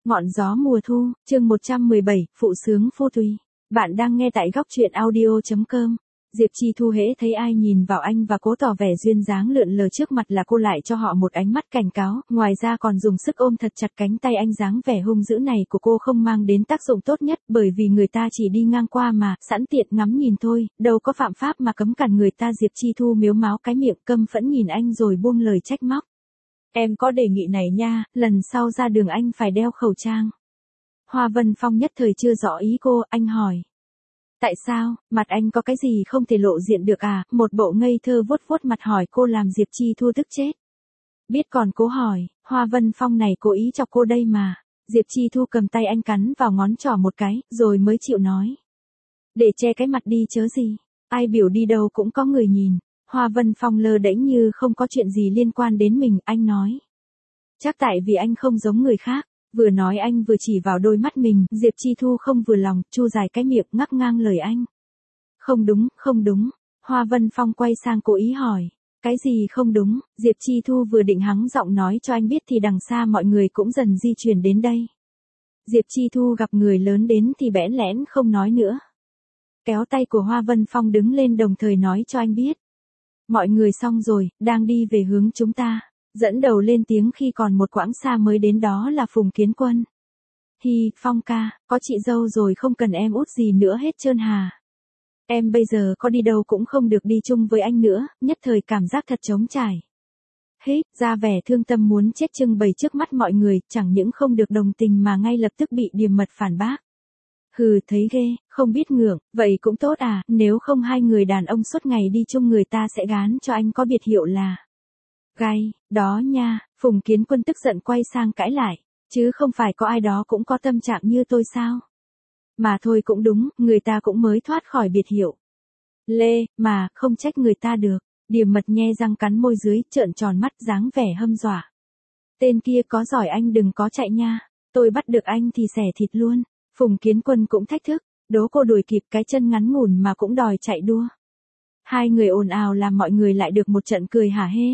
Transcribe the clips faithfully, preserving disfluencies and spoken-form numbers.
Ngọn gió mùa thu, chương một trăm mười bảy, phụ sướng phu tùy. Bạn đang nghe tại góc truyện audio chấm com. Diệp Chi Thu hễ thấy ai nhìn vào anh và cố tỏ vẻ duyên dáng lượn lờ trước mặt là cô lại cho họ một ánh mắt cảnh cáo, ngoài ra còn dùng sức ôm thật chặt cánh tay anh. Dáng vẻ hung dữ này của cô không mang đến tác dụng tốt nhất, bởi vì người ta chỉ đi ngang qua mà, sẵn tiện ngắm nhìn thôi, đâu có phạm pháp mà cấm cản người ta. Diệp Chi Thu mếu máo cái miệng căm phẫn nhìn anh rồi buông lời trách móc. Em có đề nghị này nha, lần sau ra đường anh phải đeo khẩu trang. Hoa Vân Phong nhất thời chưa rõ ý cô, anh hỏi. Tại sao, mặt anh có cái gì không thể lộ diện được à? Một bộ ngây thơ vuốt vuốt mặt hỏi cô làm Diệp Chi Thu tức chết. Biết còn cố hỏi, Hoa Vân Phong này cố ý chọc cô đây mà. Diệp Chi Thu cầm tay anh cắn vào ngón trỏ một cái, rồi mới chịu nói. Để che cái mặt đi chớ gì, ai biểu đi đâu cũng có người nhìn. Hoa Vân Phong lơ đễnh như không có chuyện gì liên quan đến mình, anh nói. Chắc tại vì anh không giống người khác. Vừa nói anh vừa chỉ vào đôi mắt mình, Diệp Chi Thu không vừa lòng, chu dài cái miệng ngắt ngang lời anh. Không đúng, không đúng. Hoa Vân Phong quay sang cố ý hỏi. Cái gì không đúng? Diệp Chi Thu vừa định hắng giọng nói cho anh biết thì đằng xa mọi người cũng dần di chuyển đến đây. Diệp Chi Thu gặp người lớn đến thì bẽn lẽn không nói nữa. Kéo tay của Hoa Vân Phong đứng lên đồng thời nói cho anh biết. Mọi người xong rồi, đang đi về hướng chúng ta. Dẫn đầu lên tiếng khi còn một quãng xa mới đến đó là Phùng Kiến Quân. Hi, Phong ca, có chị dâu rồi không cần em út gì nữa hết trơn hà. Em bây giờ có đi đâu cũng không được đi chung với anh nữa, nhất thời cảm giác thật trống trải. Hít, ra vẻ thương tâm muốn chết trưng bày trước mắt mọi người, chẳng những không được đồng tình mà ngay lập tức bị điềm mật phản bác. Hừ, thấy ghê, không biết ngượng, vậy cũng tốt à, nếu không hai người đàn ông suốt ngày đi chung người ta sẽ gán cho anh có biệt hiệu là gai, đó nha. Phùng Kiến Quân tức giận quay sang cãi lại, chứ không phải có ai đó cũng có tâm trạng như tôi sao? Mà thôi cũng đúng, người ta cũng mới thoát khỏi biệt hiệu. Lê, mà, không trách người ta được. Điềm mật nhe răng cắn môi dưới, trợn tròn mắt dáng vẻ hâm dọa. Tên kia có giỏi anh đừng có chạy nha, tôi bắt được anh thì xẻ thịt luôn. Phùng Kiến Quân cũng thách thức, đố cô đuổi kịp cái chân ngắn ngủn mà cũng đòi chạy đua. Hai người ồn ào làm mọi người lại được một trận cười hả hê.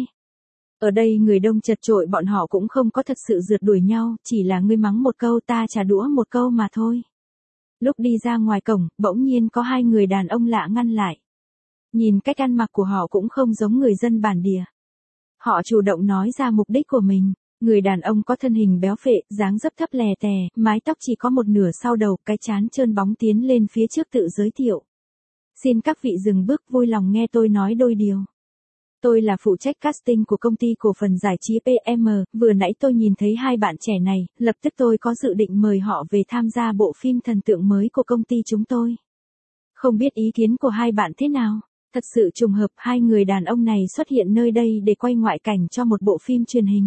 Ở đây người đông chật chội, bọn họ cũng không có thật sự rượt đuổi nhau, chỉ là ngươi mắng một câu ta trả đũa một câu mà thôi. Lúc đi ra ngoài cổng, bỗng nhiên có hai người đàn ông lạ ngăn lại. Nhìn cách ăn mặc của họ cũng không giống người dân bản địa. Họ chủ động nói ra mục đích của mình. Người đàn ông có thân hình béo phệ, dáng dấp thấp lè tè, mái tóc chỉ có một nửa sau đầu, cái trán trơn bóng tiến lên phía trước tự giới thiệu. Xin các vị dừng bước, vui lòng nghe tôi nói đôi điều. Tôi là phụ trách casting của công ty cổ phần giải trí pê em, vừa nãy tôi nhìn thấy hai bạn trẻ này, lập tức tôi có dự định mời họ về tham gia bộ phim thần tượng mới của công ty chúng tôi. Không biết ý kiến của hai bạn thế nào? Thật sự trùng hợp hai người đàn ông này xuất hiện nơi đây để quay ngoại cảnh cho một bộ phim truyền hình.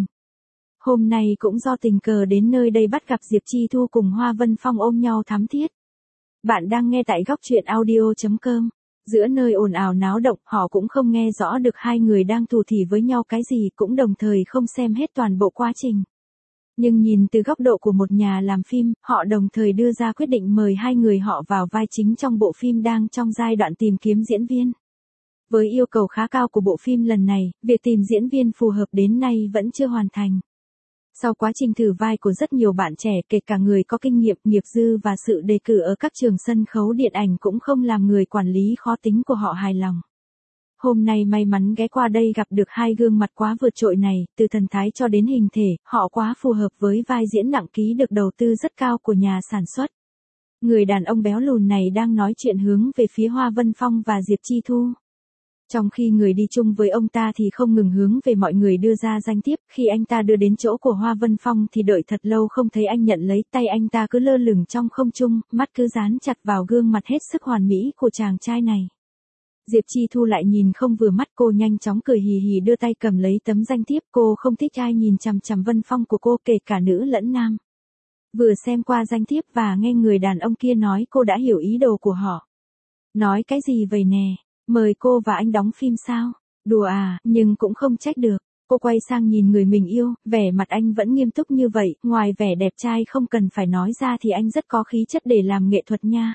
Hôm nay cũng do tình cờ đến nơi đây bắt gặp Diệp Chi Thu cùng Hoa Vân Phong ôm nhau thắm thiết. Bạn đang nghe tại góc truyện audio chấm com. Giữa nơi ồn ào náo động, họ cũng không nghe rõ được hai người đang thủ thỉ với nhau cái gì, cũng đồng thời không xem hết toàn bộ quá trình. Nhưng nhìn từ góc độ của một nhà làm phim, họ đồng thời đưa ra quyết định mời hai người họ vào vai chính trong bộ phim đang trong giai đoạn tìm kiếm diễn viên. Với yêu cầu khá cao của bộ phim lần này, việc tìm diễn viên phù hợp đến nay vẫn chưa hoàn thành. Sau quá trình thử vai của rất nhiều bạn trẻ, kể cả người có kinh nghiệm, nghiệp dư và sự đề cử ở các trường sân khấu điện ảnh cũng không làm người quản lý khó tính của họ hài lòng. Hôm nay may mắn ghé qua đây gặp được hai gương mặt quá vượt trội này, từ thần thái cho đến hình thể, họ quá phù hợp với vai diễn nặng ký được đầu tư rất cao của nhà sản xuất. Người đàn ông béo lùn này đang nói chuyện hướng về phía Hoa Vân Phong và Diệp Chi Thu. Trong khi người đi chung với ông ta thì không ngừng hướng về mọi người đưa ra danh thiếp, khi anh ta đưa đến chỗ của Hoa Vân Phong thì đợi thật lâu không thấy anh nhận lấy, tay anh ta cứ lơ lửng trong không trung, mắt cứ dán chặt vào gương mặt hết sức hoàn mỹ của chàng trai này. Diệp Chi Thu lại nhìn không vừa mắt, cô nhanh chóng cười hì hì đưa tay cầm lấy tấm danh thiếp, cô không thích ai nhìn chằm chằm Vân Phong của cô, kể cả nữ lẫn nam. Vừa xem qua danh thiếp và nghe người đàn ông kia nói, cô đã hiểu ý đồ của họ. Nói cái gì vậy nè? Mời cô và anh đóng phim sao? Đùa à, nhưng cũng không trách được. Cô quay sang nhìn người mình yêu, vẻ mặt anh vẫn nghiêm túc như vậy, ngoài vẻ đẹp trai không cần phải nói ra thì anh rất có khí chất để làm nghệ thuật nha.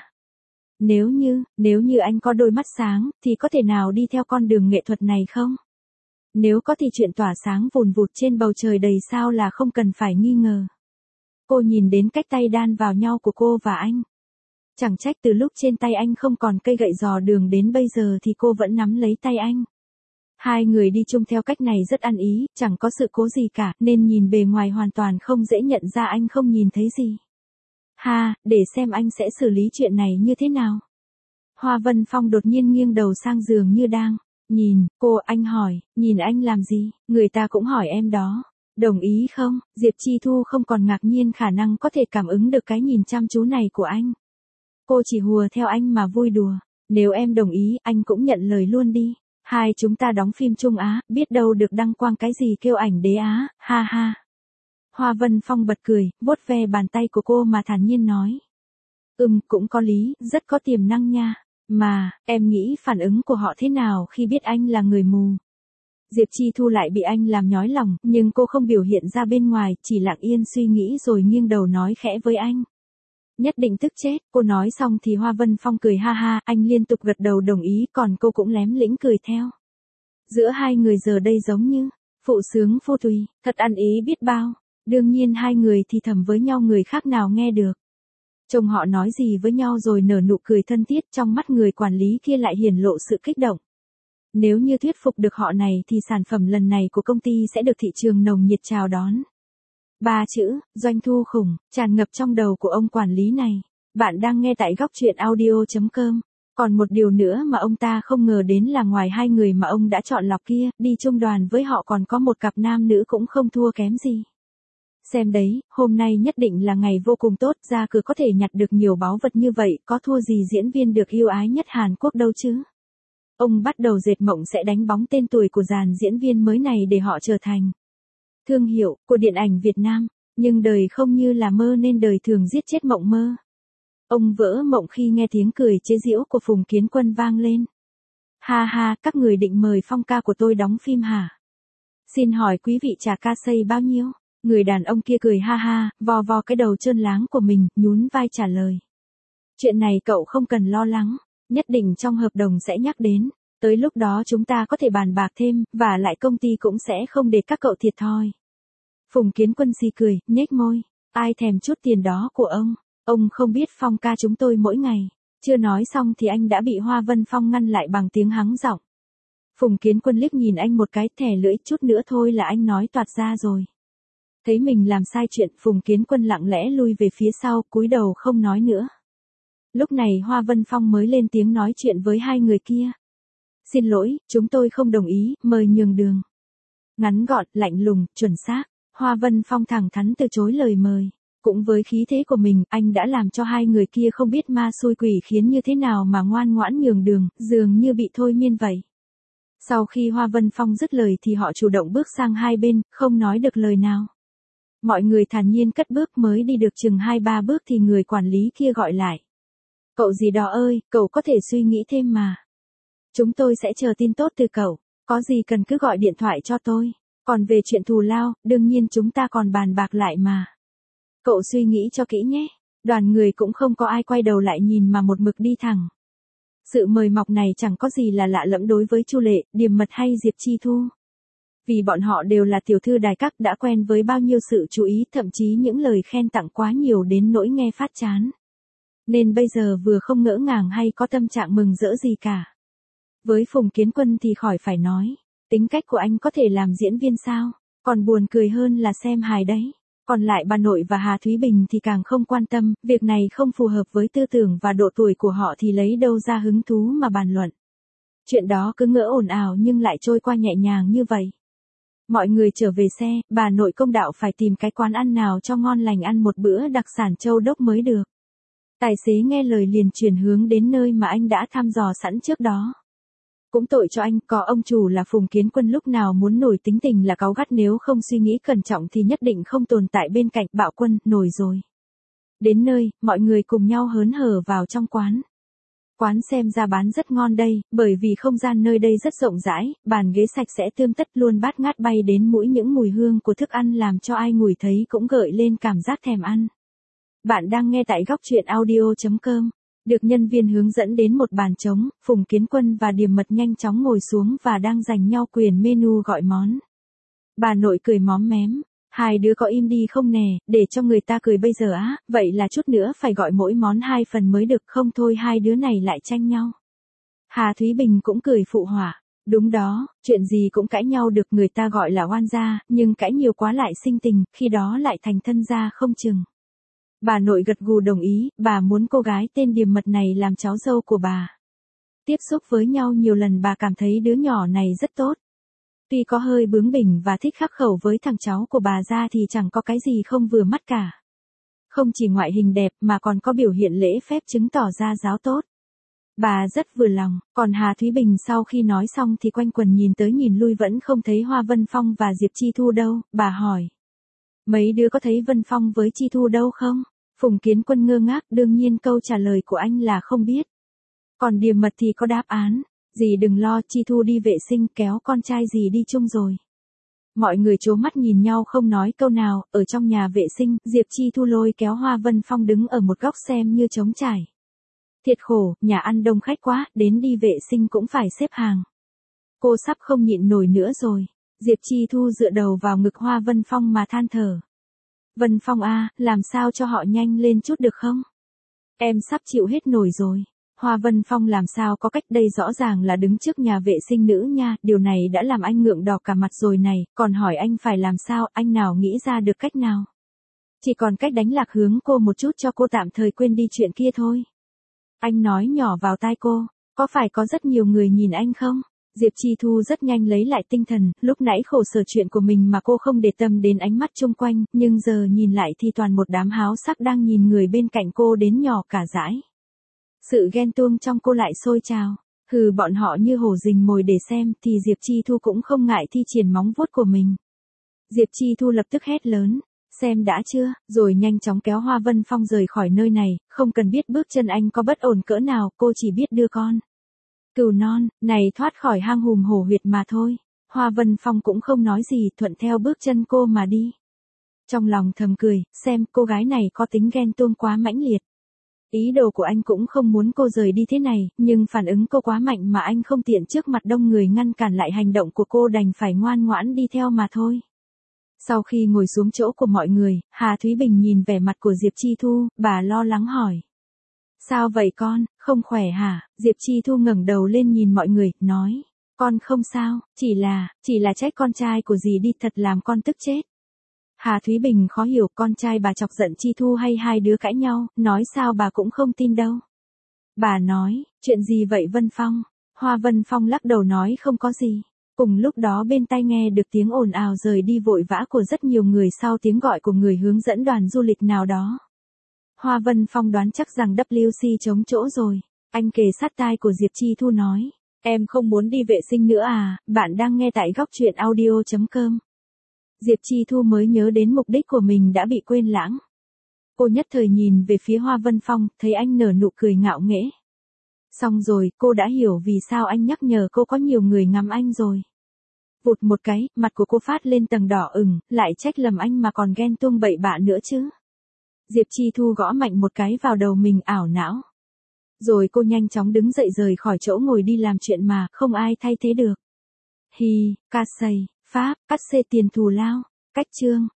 Nếu như, nếu như anh có đôi mắt sáng, thì có thể nào đi theo con đường nghệ thuật này không? Nếu có thì chuyện tỏa sáng vùn vụt trên bầu trời đầy sao là không cần phải nghi ngờ. Cô nhìn đến cách tay đan vào nhau của cô và anh. Chẳng trách từ lúc trên tay anh không còn cây gậy dò đường đến bây giờ thì cô vẫn nắm lấy tay anh. Hai người đi chung theo cách này rất ăn ý, chẳng có sự cố gì cả, nên nhìn bề ngoài hoàn toàn không dễ nhận ra anh không nhìn thấy gì. Ha, để xem anh sẽ xử lý chuyện này như thế nào. Hoa Vân Phong đột nhiên nghiêng đầu sang giường như đang nhìn cô. Anh hỏi, nhìn anh làm gì, người ta cũng hỏi em đó. Đồng ý không? Diệp Chi Thu không còn ngạc nhiên khả năng có thể cảm ứng được cái nhìn chăm chú này của anh. Cô chỉ hùa theo anh mà vui đùa. Nếu em đồng ý, anh cũng nhận lời luôn đi. Hai chúng ta đóng phim chung á, biết đâu được đăng quang cái gì kêu ảnh đế á, ha ha. Hoa Vân Phong bật cười, vuốt ve bàn tay của cô mà thản nhiên nói. Ừm, cũng có lý, rất có tiềm năng nha. Mà, em nghĩ phản ứng của họ thế nào khi biết anh là người mù? Diệp Chi Thu lại bị anh làm nhói lòng, nhưng cô không biểu hiện ra bên ngoài, chỉ lặng yên suy nghĩ rồi nghiêng đầu nói khẽ với anh. Nhất định tức chết, cô nói xong thì Hoa Vân Phong cười ha ha, anh liên tục gật đầu đồng ý, còn cô cũng lém lĩnh cười theo. Giữa hai người giờ đây giống như phụ sướng phô tùy, thật ăn ý biết bao. Đương nhiên hai người thì thầm với nhau người khác nào nghe được. Chồng họ nói gì với nhau rồi nở nụ cười thân thiết, trong mắt người quản lý kia lại hiển lộ sự kích động. Nếu như thuyết phục được họ này thì sản phẩm lần này của công ty sẽ được thị trường nồng nhiệt chào đón. Ba chữ, doanh thu khủng, tràn ngập trong đầu của ông quản lý này. Bạn đang nghe tại góc truyện audio chấm com. Còn một điều nữa mà ông ta không ngờ đến là ngoài hai người mà ông đã chọn lọc kia, đi chung đoàn với họ còn có một cặp nam nữ cũng không thua kém gì. Xem đấy, hôm nay nhất định là ngày vô cùng tốt, ra cửa có thể nhặt được nhiều báu vật như vậy, có thua gì diễn viên được yêu ái nhất Hàn Quốc đâu chứ. Ông bắt đầu dệt mộng sẽ đánh bóng tên tuổi của dàn diễn viên mới này để họ trở thành thương hiệu của điện ảnh Việt Nam, nhưng đời không như là mơ nên đời thường giết chết mộng mơ. Ông vỡ mộng khi nghe tiếng cười chế giễu của Phùng Kiến Quân vang lên. Ha ha, các người định mời Phong ca của tôi đóng phim hả? Xin hỏi quý vị trả ca xây bao nhiêu? Người đàn ông kia cười ha ha, vò vò cái đầu trơn láng của mình, nhún vai trả lời. Chuyện này cậu không cần lo lắng, nhất định trong hợp đồng sẽ nhắc đến, tới lúc đó chúng ta có thể bàn bạc thêm, và lại công ty cũng sẽ không để các cậu thiệt thòi. Phùng Kiến Quân xì cười, nhếch môi, ai thèm chút tiền đó của ông, ông không biết Phong ca chúng tôi mỗi ngày. Chưa nói xong thì anh đã bị Hoa Vân Phong ngăn lại bằng tiếng hắng giọng. Phùng Kiến Quân liếc nhìn anh một cái, thẻ lưỡi, chút nữa thôi là anh nói toạc ra rồi. Thấy mình làm sai chuyện, Phùng Kiến Quân lặng lẽ lui về phía sau, cúi đầu không nói nữa. Lúc này Hoa Vân Phong mới lên tiếng nói chuyện với hai người kia. Xin lỗi, chúng tôi không đồng ý, mời nhường đường. Ngắn gọn, lạnh lùng, chuẩn xác, Hoa Vân Phong thẳng thắn từ chối lời mời. Cũng với khí thế của mình, anh đã làm cho hai người kia không biết ma xui quỷ khiến như thế nào mà ngoan ngoãn nhường đường, dường như bị thôi miên vậy. Sau khi Hoa Vân Phong dứt lời thì họ chủ động bước sang hai bên, không nói được lời nào. Mọi người thản nhiên cất bước, mới đi được chừng hai ba bước thì người quản lý kia gọi lại. Cậu gì đó ơi, cậu có thể suy nghĩ thêm mà. Chúng tôi sẽ chờ tin tốt từ cậu, có gì cần cứ gọi điện thoại cho tôi. Còn về chuyện thù lao, đương nhiên chúng ta còn bàn bạc lại mà. Cậu suy nghĩ cho kỹ nhé. Đoàn người cũng không có ai quay đầu lại nhìn mà một mực đi thẳng. Sự mời mọc này chẳng có gì là lạ lẫm đối với Chu Lệ, Điềm Mật hay Diệp Chi Thu. Vì bọn họ đều là tiểu thư đài các, đã quen với bao nhiêu sự chú ý, thậm chí những lời khen tặng quá nhiều đến nỗi nghe phát chán. Nên bây giờ vừa không ngỡ ngàng hay có tâm trạng mừng rỡ gì cả. Với Phùng Kiến Quân thì khỏi phải nói, tính cách của anh có thể làm diễn viên sao, còn buồn cười hơn là xem hài đấy. Còn lại bà nội và Hà Thúy Bình thì càng không quan tâm, việc này không phù hợp với tư tưởng và độ tuổi của họ thì lấy đâu ra hứng thú mà bàn luận. Chuyện đó cứ ngỡ ồn ào nhưng lại trôi qua nhẹ nhàng như vậy. Mọi người trở về xe, bà nội Công Đạo phải tìm cái quán ăn nào cho ngon lành ăn một bữa đặc sản châu đốc mới được. Tài xế nghe lời liền chuyển hướng đến nơi mà anh đã thăm dò sẵn trước đó. Cũng tội cho anh, có ông chủ là Phùng Kiến Quân lúc nào muốn nổi tính tình là cáu gắt, nếu không suy nghĩ cẩn trọng thì nhất định không tồn tại bên cạnh. Bạo Quân, nổi rồi. Đến nơi, mọi người cùng nhau hớn hở vào trong quán. Quán xem ra bán rất ngon đây, bởi vì không gian nơi đây rất rộng rãi, bàn ghế sạch sẽ tươm tất, luôn bát ngát bay đến mũi, những mùi hương của thức ăn làm cho ai ngửi thấy cũng gợi lên cảm giác thèm ăn. Bạn đang nghe tại góc truyện audio chấm com. Được nhân viên hướng dẫn đến một bàn trống, Phùng Kiến Quân và Điềm Mật nhanh chóng ngồi xuống và đang giành nhau quyền menu gọi món. Bà nội cười móm mém. Hai đứa có im đi không nè, để cho người ta cười bây giờ á, vậy là chút nữa phải gọi mỗi món hai phần mới được, không thôi hai đứa này lại tranh nhau. Hà Thúy Bình cũng cười phụ họa. Đúng đó, chuyện gì cũng cãi nhau được, người ta gọi là oan gia, nhưng cãi nhiều quá lại sinh tình, khi đó lại thành thân gia không chừng. Bà nội gật gù đồng ý, bà muốn cô gái tên Điềm Mật này làm cháu dâu của bà. Tiếp xúc với nhau nhiều lần bà cảm thấy đứa nhỏ này rất tốt. Tuy có hơi bướng bỉnh và thích khắc khẩu với thằng cháu của bà ra thì chẳng có cái gì không vừa mắt cả. Không chỉ ngoại hình đẹp mà còn có biểu hiện lễ phép chứng tỏ ra giáo tốt. Bà rất vừa lòng, còn Hà Thúy Bình sau khi nói xong thì quanh quần nhìn tới nhìn lui vẫn không thấy Hoa Vân Phong và Diệp Chi Thu đâu, bà hỏi. Mấy đứa có thấy Vân Phong với Chi Thu đâu không? Phùng Kiến Quân ngơ ngác, đương nhiên câu trả lời của anh là không biết. Còn Điềm Mật thì có đáp án, dì đừng lo, Chi Thu đi vệ sinh kéo con trai dì đi chung rồi. Mọi người trố mắt nhìn nhau không nói câu nào, ở trong nhà vệ sinh, Diệp Chi Thu lôi kéo Hoa Vân Phong đứng ở một góc xem như trống trải. Thiệt khổ, nhà ăn đông khách quá, đến đi vệ sinh cũng phải xếp hàng. Cô sắp không nhịn nổi nữa rồi. Diệp Chi Thu dựa đầu vào ngực Hoa Vân Phong mà than thở. Vân Phong à, làm sao cho họ nhanh lên chút được không? Em sắp chịu hết nổi rồi. Hoa Vân Phong làm sao có cách, đây rõ ràng là đứng trước nhà vệ sinh nữ nha, điều này đã làm anh ngượng đỏ cả mặt rồi này, còn hỏi anh phải làm sao, anh nào nghĩ ra được cách nào? Chỉ còn cách đánh lạc hướng cô một chút cho cô tạm thời quên đi chuyện kia thôi. Anh nói nhỏ vào tai cô, có phải có rất nhiều người nhìn anh không? Diệp Chi Thu rất nhanh lấy lại tinh thần, lúc nãy khổ sở chuyện của mình mà cô không để tâm đến ánh mắt chung quanh, nhưng giờ nhìn lại thì toàn một đám háo sắc đang nhìn người bên cạnh cô đến nhỏ cả dãi. Sự ghen tuông trong cô lại sôi trào, hừ bọn họ như hổ rình mồi để xem thì Diệp Chi Thu cũng không ngại thi triển móng vuốt của mình. Diệp Chi Thu lập tức hét lớn. Xem đã chưa, rồi nhanh chóng kéo Hoa Vân Phong rời khỏi nơi này, không cần biết bước chân anh có bất ổn cỡ nào, cô chỉ biết đưa con cừu non này thoát khỏi hang hùm hổ huyệt mà thôi. Hoa Vân Phong cũng không nói gì, thuận theo bước chân cô mà đi. Trong lòng thầm cười, xem cô gái này có tính ghen tuông quá mãnh liệt. Ý đồ của anh cũng không muốn cô rời đi thế này, nhưng phản ứng cô quá mạnh mà anh không tiện trước mặt đông người ngăn cản lại hành động của cô, đành phải ngoan ngoãn đi theo mà thôi. Sau khi ngồi xuống chỗ của mọi người, Hà Thúy Bình nhìn vẻ mặt của Diệp Chi Thu, bà lo lắng hỏi. Sao vậy con, không khỏe hả? Diệp Chi Thu ngẩng đầu lên nhìn mọi người, nói. Con không sao, chỉ là, chỉ là trách con trai của dì đi, thật làm con tức chết. Hà Thúy Bình khó hiểu, con trai bà chọc giận Chi Thu hay hai đứa cãi nhau, nói sao bà cũng không tin đâu. Bà nói, chuyện gì vậy Vân Phong? Hoa Vân Phong lắc đầu nói không có gì. Cùng lúc đó bên tai nghe được tiếng ồn ào rời đi vội vã của rất nhiều người sau tiếng gọi của người hướng dẫn đoàn du lịch nào đó. Hoa Vân Phong đoán chắc rằng W C trống chỗ rồi. Anh kề sát tai của Diệp Chi Thu nói. Em không muốn đi vệ sinh nữa à, bạn đang nghe tại góc truyện audio chấm com. Diệp Chi Thu mới nhớ đến mục đích của mình đã bị quên lãng. Cô nhất thời nhìn về phía Hoa Vân Phong, thấy anh nở nụ cười ngạo nghễ. Xong rồi, cô đã hiểu vì sao anh nhắc nhở cô có nhiều người ngắm anh rồi. Vụt một cái, mặt của cô phát lên tầng đỏ ửng, lại trách lầm anh mà còn ghen tuông bậy bạ nữa chứ. Diệp Chi Thu gõ mạnh một cái vào đầu mình, ảo não. Rồi cô nhanh chóng đứng dậy rời khỏi chỗ ngồi đi làm chuyện mà không ai thay thế được. Hi, ca sầy, Pháp, cắt xê tiền thù lao, cách chương.